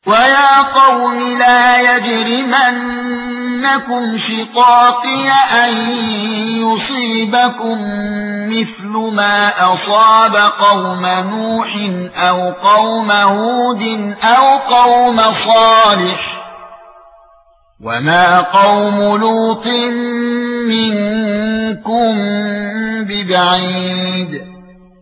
وَيَا قَوْمِ لَا يَجْرِمَنَّكُمْ شِقَاقِي أَن يُصِيبَكُم مِّثْلُ مَا أَصَابَ قَوْمَ نُوحٍ أَوْ قَوْمَ هُودٍ أَوْ قَوْمَ صَالِحٍ وَمَا قَوْمُ لُوطٍ مِّنكُم بِبَعِيدٍ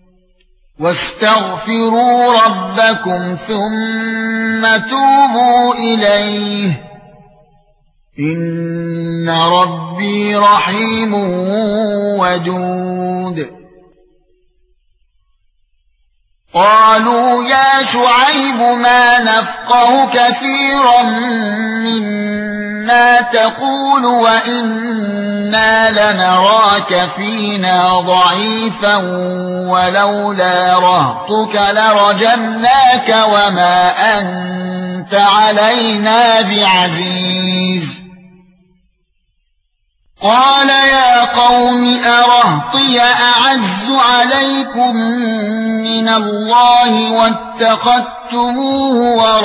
واستغفروا ربكم ثم توبوا إليه إن ربي رحيم ودود. قالوا يا شعيب ما نفقه كثيرا مما تقول وإنا لنراك فينا ضعيفا ولولا رهطك لرجمناك وما أنت علينا بعزيز. قال يا قوم أرهطي أعز عليكم من الله واتخذتموه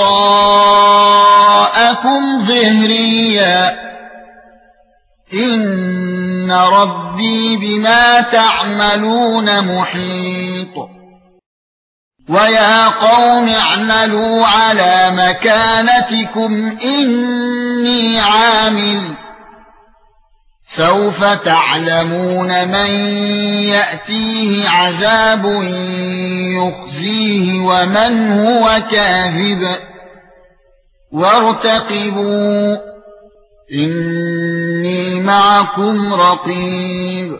وراءكم ظهريا إن ربي بما تعملون محيط. ويا قوم اعملوا على مكانتكم إني عامل سوف تعلمون من يأتيه عذاب يخزيه ومن هو كاذب وارتقبوا إني معكم رقيب.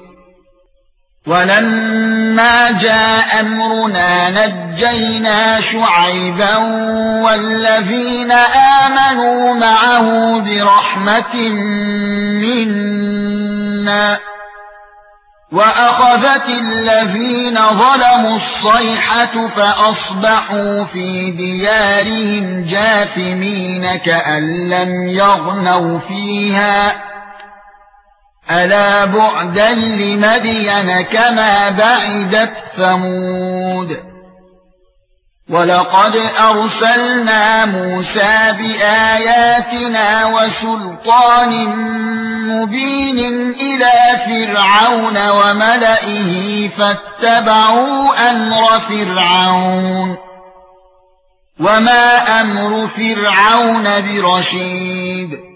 ولما جاء أمرنا نجينا شعيبا والذين آمنوا معه برحمة منا وأخذت الذين ظلموا الصيحة فأصبحوا في ديارهم جاثمين كأن لم يغنوا فيها ألا بعدا لمدين كما بعدت ثمود. ولقد أرسلنا موسى بآياتنا وسلطان مبين إلى فرعون وملئه فاتبعوا أمر فرعون وما أمر فرعون برشيد.